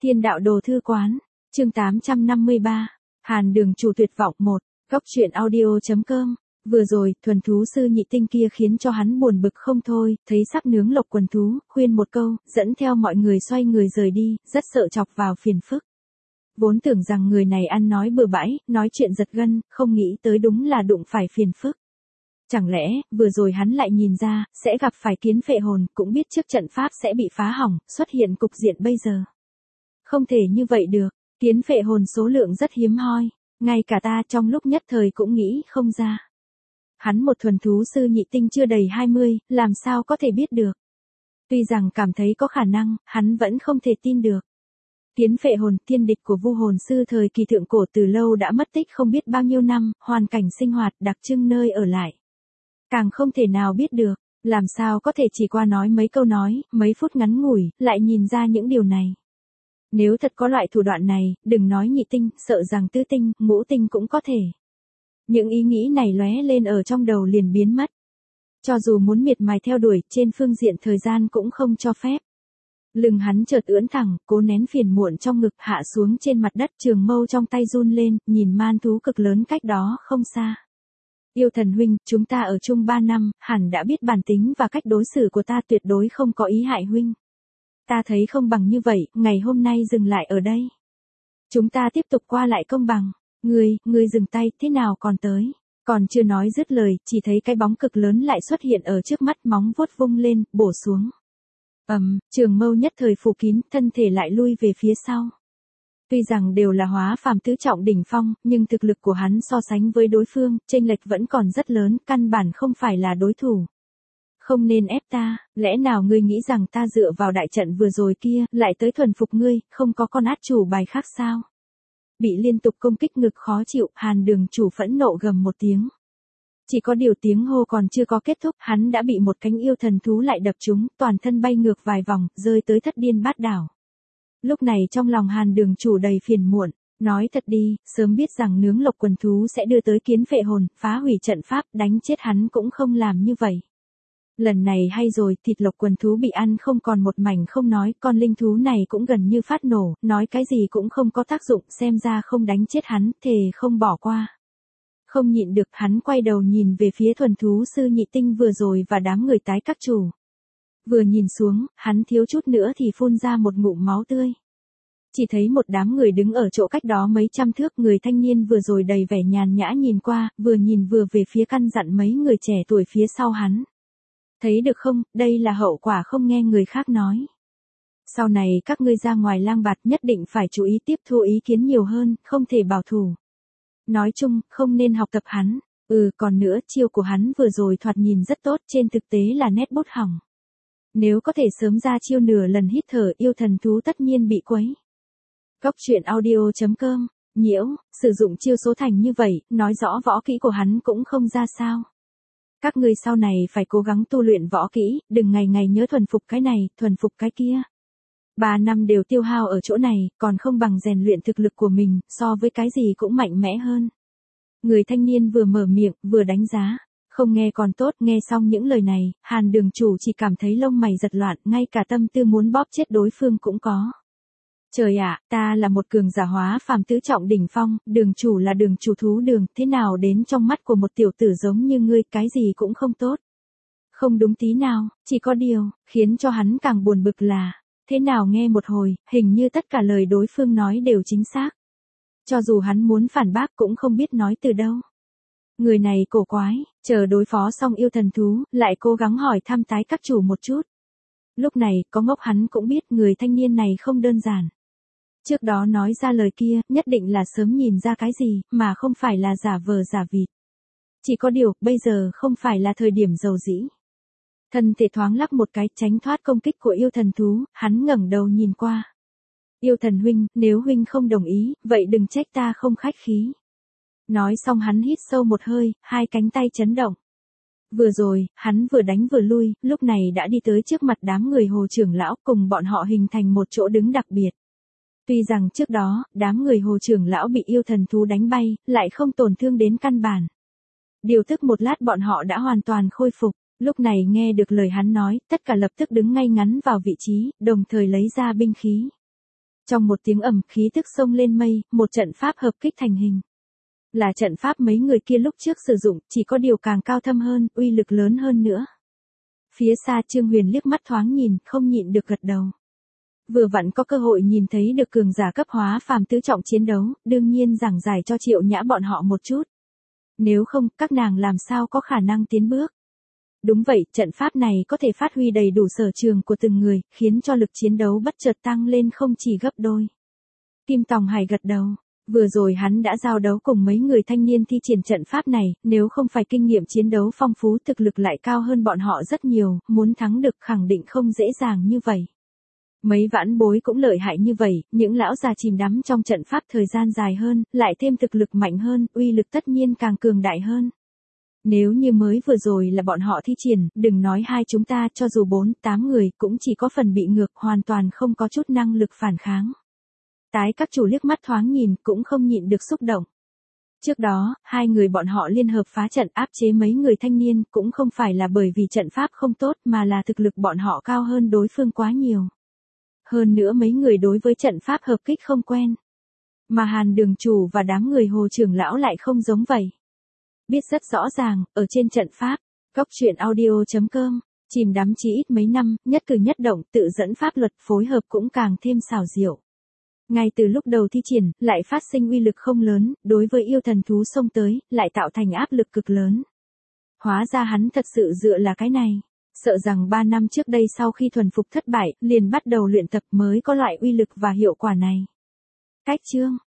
Thiên đạo đồ thư quán, chương 853, Hàn Đường chủ tuyệt vọng 1, góc truyện audio.com. Vừa rồi, thuần thú sư nhị tinh kia khiến cho hắn buồn bực không thôi, thấy sắp nướng lộc quần thú, khuyên một câu, dẫn theo mọi người xoay người rời đi, rất sợ chọc vào phiền phức. Vốn tưởng rằng người này ăn nói bừa bãi, nói chuyện giật gân, không nghĩ tới đúng là đụng phải phiền phức. Chẳng lẽ, vừa rồi hắn lại nhìn ra, sẽ gặp phải kiến phệ hồn, cũng biết trước trận pháp sẽ bị phá hỏng, xuất hiện cục diện bây giờ. Không thể như vậy được, kiến phệ hồn số lượng rất hiếm hoi, ngay cả ta trong lúc nhất thời cũng nghĩ không ra. Hắn một thuần thú sư nhị tinh chưa đầy 20, làm sao có thể biết được. Tuy rằng cảm thấy có khả năng, hắn vẫn không thể tin được. Kiến phệ hồn, thiên địch của vu hồn sư thời kỳ thượng cổ từ lâu đã mất tích không biết bao nhiêu năm, hoàn cảnh sinh hoạt đặc trưng nơi ở lại. Càng không thể nào biết được, làm sao có thể chỉ qua nói mấy câu nói, mấy phút ngắn ngủi, lại nhìn ra những điều này. Nếu thật có loại thủ đoạn này, đừng nói nhị tinh, sợ rằng tứ tinh, ngũ tinh cũng có thể. Những ý nghĩ này lóe lên ở trong đầu liền biến mất. Cho dù muốn miệt mài theo đuổi, trên phương diện thời gian cũng không cho phép. Lưng hắn chợt ưỡn thẳng, cố nén phiền muộn trong ngực hạ xuống trên mặt đất, trường mâu trong tay run lên, nhìn man thú cực lớn cách đó không xa. Yêu thần huynh, chúng ta ở chung 3 năm, hẳn đã biết bản tính và cách đối xử của ta tuyệt đối không có ý hại huynh. Ta thấy không bằng như vậy, ngày hôm nay dừng lại ở đây. Chúng ta tiếp tục qua lại công bằng. Ngươi dừng tay, thế nào còn tới. Còn chưa nói dứt lời, chỉ thấy cái bóng cực lớn lại xuất hiện ở trước mắt, móng vuốt vung lên, bổ xuống. Trường mâu nhất thời phủ kín, thân thể lại lui về phía sau. Tuy rằng đều là hóa phàm tứ trọng đỉnh phong, nhưng thực lực của hắn so sánh với đối phương, chênh lệch vẫn còn rất lớn, căn bản không phải là đối thủ. Không nên ép ta, lẽ nào ngươi nghĩ rằng ta dựa vào đại trận vừa rồi kia, lại tới thuần phục ngươi, không có con át chủ bài khác sao? Bị liên tục công kích ngực khó chịu, Hàn Đường chủ phẫn nộ gầm một tiếng. Chỉ có điều tiếng hô còn chưa có kết thúc, hắn đã bị một cánh yêu thần thú lại đập trúng, toàn thân bay ngược vài vòng, rơi tới thất điên bát đảo. Lúc này trong lòng Hàn Đường chủ đầy phiền muộn, nói thật đi, sớm biết rằng nướng lộc quần thú sẽ đưa tới kiến phệ hồn, phá hủy trận pháp, đánh chết hắn cũng không làm như vậy. Lần này hay rồi, thịt lộc quần thú bị ăn không còn một mảnh không nói, con linh thú này cũng gần như phát nổ, nói cái gì cũng không có tác dụng, xem ra không đánh chết hắn, thề không bỏ qua. Không nhịn được, hắn quay đầu nhìn về phía thuần thú sư nhị tinh vừa rồi và đám người tái các chủ. Vừa nhìn xuống, hắn thiếu chút nữa thì phun ra một ngụm máu tươi. Chỉ thấy một đám người đứng ở chỗ cách đó mấy trăm thước, người thanh niên vừa rồi đầy vẻ nhàn nhã nhìn qua, vừa nhìn vừa về phía căn dặn mấy người trẻ tuổi phía sau hắn. Thấy được không, đây là hậu quả không nghe người khác nói. Sau này các ngươi ra ngoài lang bạt nhất định phải chú ý tiếp thu ý kiến nhiều hơn, không thể bảo thủ. Nói chung, không nên học tập hắn. Còn nữa, chiêu của hắn vừa rồi thoạt nhìn rất tốt, trên thực tế là nét bút hỏng. Nếu có thể sớm ra chiêu nửa lần hít thở, yêu thần thú tất nhiên bị quấy. Góc truyện audio.com, nhiễu, sử dụng chiêu số thành như vậy, nói rõ võ kỹ của hắn cũng không ra sao. Các ngươi sau này phải cố gắng tu luyện võ kỹ, đừng ngày ngày nhớ thuần phục cái này, thuần phục cái kia. 3 năm đều tiêu hao ở chỗ này, còn không bằng rèn luyện thực lực của mình, so với cái gì cũng mạnh mẽ hơn. Người thanh niên vừa mở miệng, vừa đánh giá. Không nghe còn tốt, nghe xong những lời này, Hàn Đường chủ chỉ cảm thấy lông mày giật loạn, ngay cả tâm tư muốn bóp chết đối phương cũng có. Trời ạ, ta là một cường giả hóa phàm tứ trọng đỉnh phong, đường chủ là đường chủ thú đường, thế nào đến trong mắt của một tiểu tử giống như ngươi, cái gì cũng không tốt. Không đúng tí nào, chỉ có điều, khiến cho hắn càng buồn bực là, thế nào nghe một hồi, hình như tất cả lời đối phương nói đều chính xác. Cho dù hắn muốn phản bác cũng không biết nói từ đâu. Người này cổ quái, chờ đối phó xong yêu thần thú, lại cố gắng hỏi thăm tái các chủ một chút. Lúc này, có ngốc hắn cũng biết người thanh niên này không đơn giản. Trước đó nói ra lời kia, nhất định là sớm nhìn ra cái gì, mà không phải là giả vờ giả vịt. Chỉ có điều, bây giờ không phải là thời điểm giàu dĩ. Thân thể thoáng lắc một cái, tránh thoát công kích của yêu thần thú, hắn ngẩng đầu nhìn qua. Yêu thần huynh, nếu huynh không đồng ý, vậy đừng trách ta không khách khí. Nói xong hắn hít sâu một hơi, hai cánh tay chấn động. Vừa rồi, hắn vừa đánh vừa lui, lúc này đã đi tới trước mặt đám người Hồ trưởng lão, cùng bọn họ hình thành một chỗ đứng đặc biệt. Tuy rằng trước đó, đám người Hồ trưởng lão bị yêu thần thú đánh bay, lại không tổn thương đến căn bản. Điều tức một lát bọn họ đã hoàn toàn khôi phục, lúc này nghe được lời hắn nói, tất cả lập tức đứng ngay ngắn vào vị trí, đồng thời lấy ra binh khí. Trong một tiếng ầm, khí tức xông lên mây, một trận pháp hợp kích thành hình. Là trận pháp mấy người kia lúc trước sử dụng, chỉ có điều càng cao thâm hơn, uy lực lớn hơn nữa. Phía xa Trương Huyền liếc mắt thoáng nhìn, không nhịn được gật đầu. Vừa vặn có cơ hội nhìn thấy được cường giả cấp hóa phàm tứ trọng chiến đấu, đương nhiên giảng giải cho Triệu Nhã bọn họ một chút. Nếu không, các nàng làm sao có khả năng tiến bước. Đúng vậy, trận pháp này có thể phát huy đầy đủ sở trường của từng người, khiến cho lực chiến đấu bất chợt tăng lên không chỉ gấp đôi. Kim Tòng Hải gật đầu. Vừa rồi hắn đã giao đấu cùng mấy người thanh niên thi triển trận pháp này, nếu không phải kinh nghiệm chiến đấu phong phú thực lực lại cao hơn bọn họ rất nhiều, muốn thắng được khẳng định không dễ dàng như vậy. Mấy vãn bối cũng lợi hại như vậy, những lão già chìm đắm trong trận pháp thời gian dài hơn, lại thêm thực lực mạnh hơn, uy lực tất nhiên càng cường đại hơn. Nếu như mới vừa rồi là bọn họ thi triển, đừng nói hai chúng ta, cho dù 4-8 người cũng chỉ có phần bị ngược, hoàn toàn không có chút năng lực phản kháng. Tái các chủ liếc mắt thoáng nhìn, cũng không nhịn được xúc động. Trước đó, hai người bọn họ liên hợp phá trận áp chế mấy người thanh niên, cũng không phải là bởi vì trận pháp không tốt mà là thực lực bọn họ cao hơn đối phương quá nhiều. Hơn nữa mấy người đối với trận pháp hợp kích không quen. Mà Hàn Đường chủ và đám người Hồ trưởng lão lại không giống vậy. Biết rất rõ ràng, ở trên trận pháp, Cốc Truyện Audio.com, chìm đắm chí ít mấy năm, nhất cử nhất động, tự dẫn pháp luật phối hợp cũng càng thêm xảo diệu. Ngay từ lúc đầu thi triển, lại phát sinh uy lực không lớn, đối với yêu thần thú xông tới, lại tạo thành áp lực cực lớn. Hóa ra hắn thật sự dựa là cái này. Sợ rằng 3 năm trước đây sau khi thuần phục thất bại, liền bắt đầu luyện tập mới có loại uy lực và hiệu quả này. Cách chương